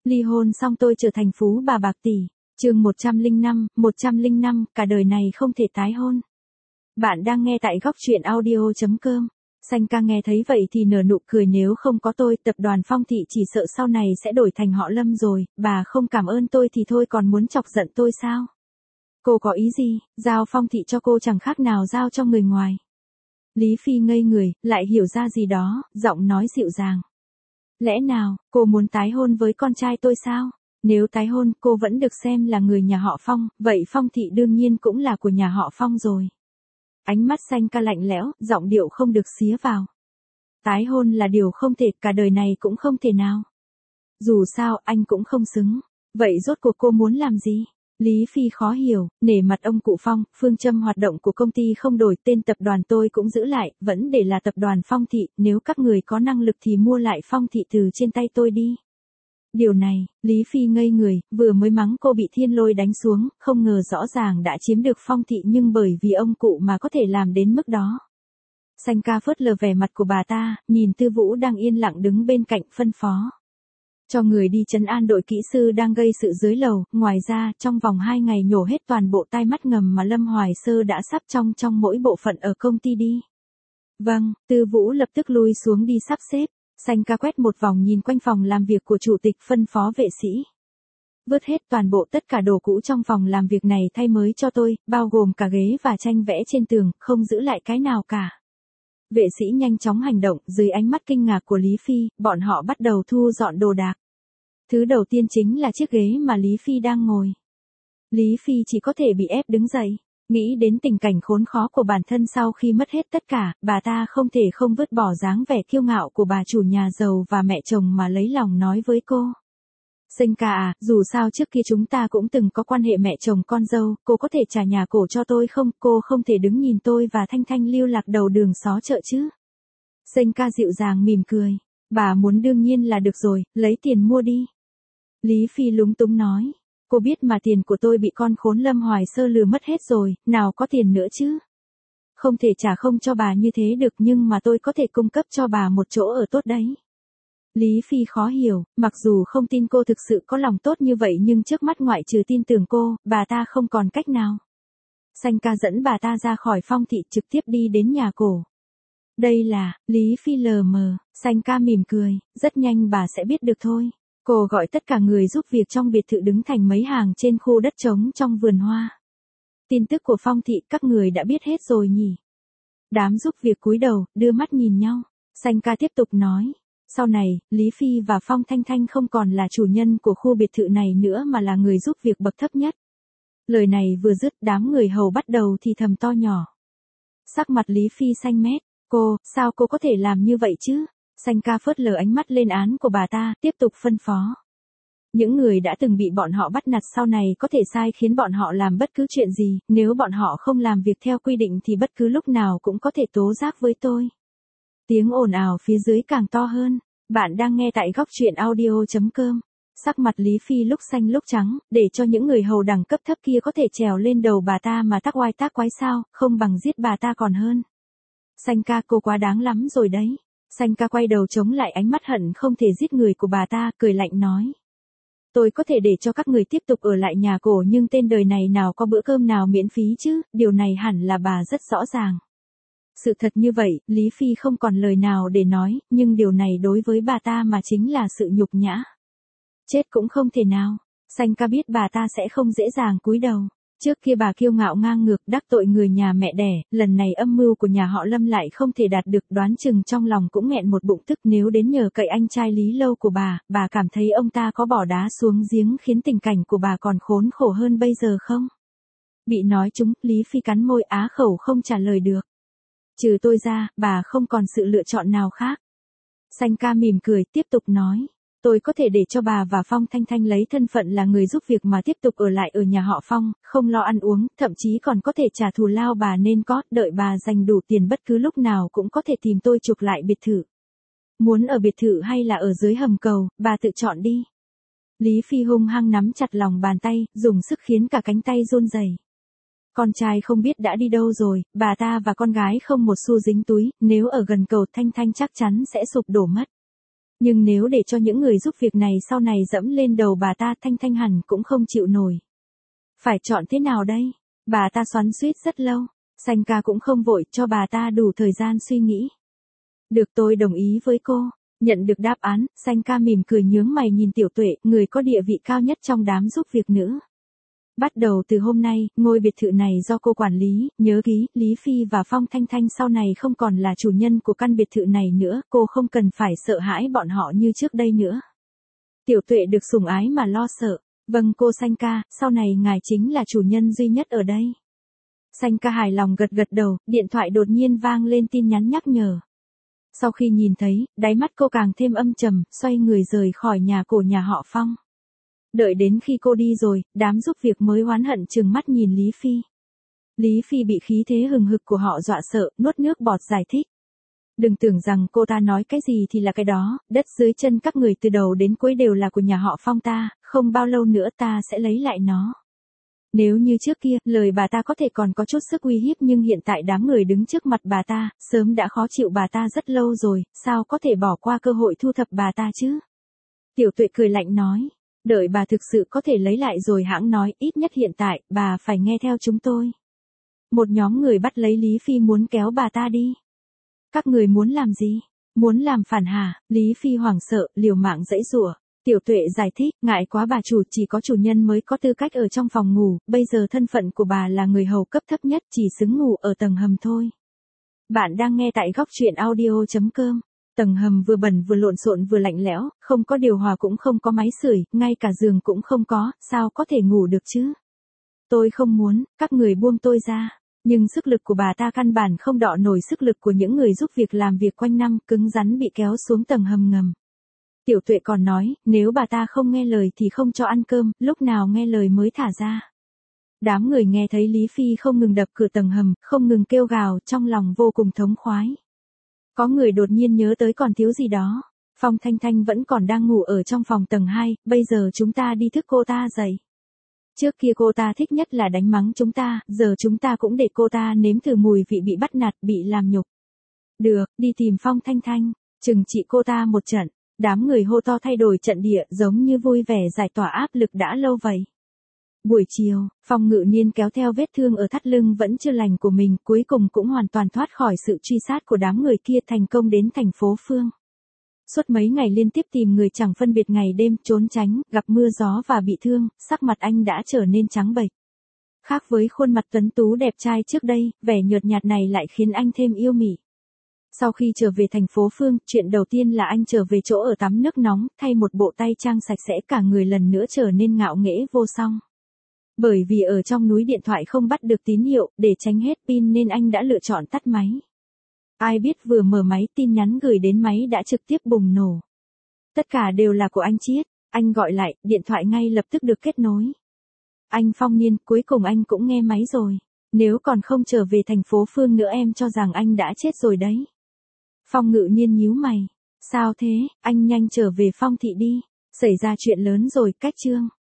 Ly hôn xong tôi trở thành phú bà bạc tỷ. Chương 105, cả đời này không thể tái hôn. Bạn đang nghe tại góc truyện audio.com. Xanh ca nghe thấy vậy thì nở nụ cười, nếu không có tôi, tập đoàn Phong Thị chỉ sợ sau này sẽ đổi thành họ Lâm rồi, bà không cảm ơn tôi thì thôi còn muốn chọc giận tôi sao? Cô có ý gì, giao Phong Thị cho cô chẳng khác nào giao cho người ngoài. Lý Phi ngây người, lại hiểu ra gì đó, giọng nói dịu dàng. Lẽ nào, cô muốn tái hôn với con trai tôi sao? Nếu tái hôn, cô vẫn được xem là người nhà họ Phong, vậy Phong Thị đương nhiên cũng là của nhà họ Phong rồi. Ánh mắt xanh ca lạnh lẽo, giọng điệu không được xía vào. Tái hôn là điều không thể, cả đời này cũng không thể nào. Dù sao, anh cũng không xứng. Vậy rốt cuộc cô muốn làm gì? Lý Phi khó hiểu, nể mặt ông cụ Phong, phương châm hoạt động của công ty không đổi, tên tập đoàn tôi cũng giữ lại, vẫn để là tập đoàn Phong Thị, nếu các người có năng lực thì mua lại Phong Thị từ trên tay tôi đi. Điều này, Lý Phi ngây người, vừa mới mắng cô bị thiên lôi đánh xuống, không ngờ rõ ràng đã chiếm được Phong Thị nhưng bởi vì ông cụ mà có thể làm đến mức đó. Xanh ca phớt lờ vẻ mặt của bà ta, nhìn Tư Vũ đang yên lặng đứng bên cạnh, phân phó. Cho người đi trấn an đội kỹ sư đang gây sự dưới lầu, ngoài ra, trong vòng 2 ngày nhổ hết toàn bộ tai mắt ngầm mà Lâm Hoài Sơ đã sắp trong mỗi bộ phận ở công ty đi. Vâng, Tư Vũ lập tức lui xuống đi sắp xếp. Xanh ca quét một vòng nhìn quanh phòng làm việc của chủ tịch, phân phó vệ sĩ. Vứt hết toàn bộ tất cả đồ cũ trong phòng làm việc này thay mới cho tôi, bao gồm cả ghế và tranh vẽ trên tường, không giữ lại cái nào cả. Vệ sĩ nhanh chóng hành động, dưới ánh mắt kinh ngạc của Lý Phi, bọn họ bắt đầu thu dọn đồ đạc. Thứ đầu tiên chính là chiếc ghế mà Lý Phi đang ngồi. Lý Phi chỉ có thể bị ép đứng dậy. Nghĩ đến tình cảnh khốn khó của bản thân sau khi mất hết tất cả, bà ta không thể không vứt bỏ dáng vẻ kiêu ngạo của bà chủ nhà giàu và mẹ chồng mà lấy lòng nói với cô. Xanh ca à, dù sao trước kia chúng ta cũng từng có quan hệ mẹ chồng con dâu, cô có thể trả nhà cổ cho tôi không? Cô không thể đứng nhìn tôi và Thanh Thanh lưu lạc đầu đường xó chợ chứ. Xanh ca dịu dàng mỉm cười. Bà muốn đương nhiên là được rồi, lấy tiền mua đi. Lý Phi lúng túng nói. Cô biết mà, tiền của tôi bị con khốn Lâm Hoài Sơ lừa mất hết rồi, nào có tiền nữa chứ. Không thể trả không cho bà như thế được, nhưng mà tôi có thể cung cấp cho bà một chỗ ở tốt đấy. Lý Phi khó hiểu, mặc dù không tin cô thực sự có lòng tốt như vậy nhưng trước mắt ngoại trừ tin tưởng cô, bà ta không còn cách nào. Xanh ca dẫn bà ta ra khỏi Phong Thị trực tiếp đi đến nhà cổ. Đây là, Lý Phi lờ mờ, xanh ca mỉm cười, rất nhanh bà sẽ biết được thôi. Cô gọi tất cả người giúp việc trong biệt thự đứng thành mấy hàng trên khu đất trống trong vườn hoa. Tin tức của Phong Thị các người đã biết hết rồi nhỉ? Đám giúp việc cúi đầu, đưa mắt nhìn nhau. Xanh ca tiếp tục nói. Sau này, Lý Phi và Phong Thanh Thanh không còn là chủ nhân của khu biệt thự này nữa mà là người giúp việc bậc thấp nhất. Lời này vừa dứt, đám người hầu bắt đầu thì thầm to nhỏ. Sắc mặt Lý Phi xanh mét. Cô, sao cô có thể làm như vậy chứ? Xanh ca phớt lờ ánh mắt lên án của bà ta, tiếp tục phân phó. Những người đã từng bị bọn họ bắt nạt sau này có thể sai khiến bọn họ làm bất cứ chuyện gì, nếu bọn họ không làm việc theo quy định thì bất cứ lúc nào cũng có thể tố giác với tôi. Tiếng ồn ào phía dưới càng to hơn. Bạn đang nghe tại góc truyện audio.com. Sắc mặt Lý Phi lúc xanh lúc trắng, để cho những người hầu đẳng cấp thấp kia có thể trèo lên đầu bà ta mà tác oai tác quái sao, không bằng giết bà ta còn hơn. Xanh ca, cô quá đáng lắm rồi đấy. Xanh ca quay đầu chống lại ánh mắt hận không thể giết người của bà ta, cười lạnh nói. Tôi có thể để cho các người tiếp tục ở lại nhà cổ nhưng tên đời này nào có bữa cơm nào miễn phí chứ, điều này hẳn là bà rất rõ ràng. Sự thật như vậy, Lý Phi không còn lời nào để nói, nhưng điều này đối với bà ta mà chính là sự nhục nhã. Chết cũng không thể nào. Xanh ca biết bà ta sẽ không dễ dàng cúi đầu. Trước kia bà kiêu ngạo ngang ngược đắc tội người nhà mẹ đẻ, lần này âm mưu của nhà họ Lâm lại không thể đạt được, đoán chừng trong lòng cũng nghẹn một bụng tức, nếu đến nhờ cậy anh trai Lý Lâu của bà cảm thấy ông ta có bỏ đá xuống giếng khiến tình cảnh của bà còn khốn khổ hơn bây giờ không? Bị nói trúng, Lý Phi cắn môi á khẩu không trả lời được. Trừ tôi ra, bà không còn sự lựa chọn nào khác. Xanh ca mỉm cười, tiếp tục nói. Tôi có thể để cho bà và Phong Thanh Thanh lấy thân phận là người giúp việc mà tiếp tục ở lại ở nhà họ Phong, không lo ăn uống, thậm chí còn có thể trả thù lao bà nên có, đợi bà dành đủ tiền bất cứ lúc nào cũng có thể tìm tôi chuộc lại biệt thự. Muốn ở biệt thự hay là ở dưới hầm cầu, bà tự chọn đi. Lý Phi hung hăng nắm chặt lòng bàn tay, dùng sức khiến cả cánh tay run rẩy. Con trai không biết đã đi đâu rồi, bà ta và con gái không một xu dính túi, nếu ở gần cầu Thanh Thanh chắc chắn sẽ sụp đổ mất. Nhưng nếu để cho những người giúp việc này sau này dẫm lên đầu bà ta, Thanh Thanh hẳn cũng không chịu nổi. Phải chọn thế nào đây? Bà ta xoắn xuýt rất lâu. Sanh ca cũng không vội, cho bà ta đủ thời gian suy nghĩ. Được, tôi đồng ý với cô. Nhận được đáp án, Sanh ca mỉm cười nhướng mày nhìn Tiểu Tuệ, người có địa vị cao nhất trong đám giúp việc nữ. Bắt đầu từ hôm nay, ngôi biệt thự này do cô quản lý, nhớ ký, Lý Phi và Phong Thanh Thanh sau này không còn là chủ nhân của căn biệt thự này nữa, cô không cần phải sợ hãi bọn họ như trước đây nữa. Tiểu Tuệ được sủng ái mà lo sợ. Vâng cô Sanh ca, sau này ngài chính là chủ nhân duy nhất ở đây. Sanh ca hài lòng gật gật đầu, điện thoại đột nhiên vang lên tin nhắn nhắc nhở. Sau khi nhìn thấy, đáy mắt cô càng thêm âm trầm, xoay người rời khỏi nhà của nhà họ Phong. Đợi đến khi cô đi rồi, đám giúp việc mới oán hận trừng mắt nhìn Lý Phi. Lý Phi bị khí thế hừng hực của họ dọa sợ, nuốt nước bọt giải thích. Đừng tưởng rằng cô ta nói cái gì thì là cái đó, đất dưới chân các người từ đầu đến cuối đều là của nhà họ Phong ta, không bao lâu nữa ta sẽ lấy lại nó. Nếu như trước kia, lời bà ta có thể còn có chút sức uy hiếp nhưng hiện tại đám người đứng trước mặt bà ta, sớm đã khó chịu bà ta rất lâu rồi, sao có thể bỏ qua cơ hội thu thập bà ta chứ? Tiểu Tuệ cười lạnh nói, đợi bà thực sự có thể lấy lại rồi hãng nói, ít nhất hiện tại, bà phải nghe theo chúng tôi. Một nhóm người bắt lấy Lý Phi muốn kéo bà ta đi. Các người muốn làm gì? Muốn làm phản hả? Lý Phi hoảng sợ, liều mạng giãy giụa. Tiểu Tuệ giải thích, ngại quá bà chủ, chỉ có chủ nhân mới có tư cách ở trong phòng ngủ, bây giờ thân phận của bà là người hầu cấp thấp nhất, chỉ xứng ngủ ở tầng hầm thôi. Bạn đang nghe tại góc truyện audio.com. Tầng hầm vừa bẩn vừa lộn xộn vừa lạnh lẽo, không có điều hòa cũng không có máy sưởi, ngay cả giường cũng không có, sao có thể ngủ được chứ? Tôi không muốn, các người buông tôi ra. Nhưng sức lực của bà ta căn bản không đọ nổi sức lực của những người giúp việc làm việc quanh năm, cứng rắn bị kéo xuống tầng hầm ngầm. Tiểu Tuệ còn nói, nếu bà ta không nghe lời thì không cho ăn cơm, lúc nào nghe lời mới thả ra. Đám người nghe thấy Lý Phi không ngừng đập cửa tầng hầm, không ngừng kêu gào, trong lòng vô cùng thống khoái. Có người đột nhiên nhớ tới còn thiếu gì đó. Phong Thanh Thanh vẫn còn đang ngủ ở trong phòng tầng 2, bây giờ chúng ta đi thức cô ta dậy. Trước kia cô ta thích nhất là đánh mắng chúng ta, giờ chúng ta cũng để cô ta nếm thử mùi vị bị bắt nạt, bị làm nhục. Được, đi tìm Phong Thanh Thanh, trừng trị cô ta một trận. Đám người hô to thay đổi trận địa, giống như vui vẻ giải tỏa áp lực đã lâu vậy. Buổi chiều, Phong Ngự Niên kéo theo vết thương ở thắt lưng vẫn chưa lành của mình, cuối cùng cũng hoàn toàn thoát khỏi sự truy sát của đám người kia, thành công đến thành phố Phương. Suốt mấy ngày liên tiếp tìm người chẳng phân biệt ngày đêm, trốn tránh, gặp mưa gió và bị thương, sắc mặt anh đã trở nên trắng bệch. Khác với khuôn mặt tuấn tú đẹp trai trước đây, vẻ nhợt nhạt này lại khiến anh thêm yêu mị. Sau khi trở về thành phố Phương, chuyện đầu tiên là anh trở về chỗ ở tắm nước nóng, thay một bộ tay trang sạch sẽ, cả người lần nữa trở nên ngạo nghễ vô song. Bởi vì ở trong núi điện thoại không bắt được tín hiệu, để tránh hết pin nên anh đã lựa chọn tắt máy. Ai biết vừa mở máy, tin nhắn gửi đến máy đã trực tiếp bùng nổ. Tất cả đều là của anh Chiết. Anh gọi lại, điện thoại ngay lập tức được kết nối. Anh Phong Niên, cuối cùng anh cũng nghe máy rồi. Nếu còn không trở về thành phố Phương nữa em cho rằng anh đã chết rồi đấy. Phong Ngự Niên nhíu mày. Sao thế, anh nhanh trở về Phong thị đi. Xảy ra chuyện lớn rồi, cách Trương.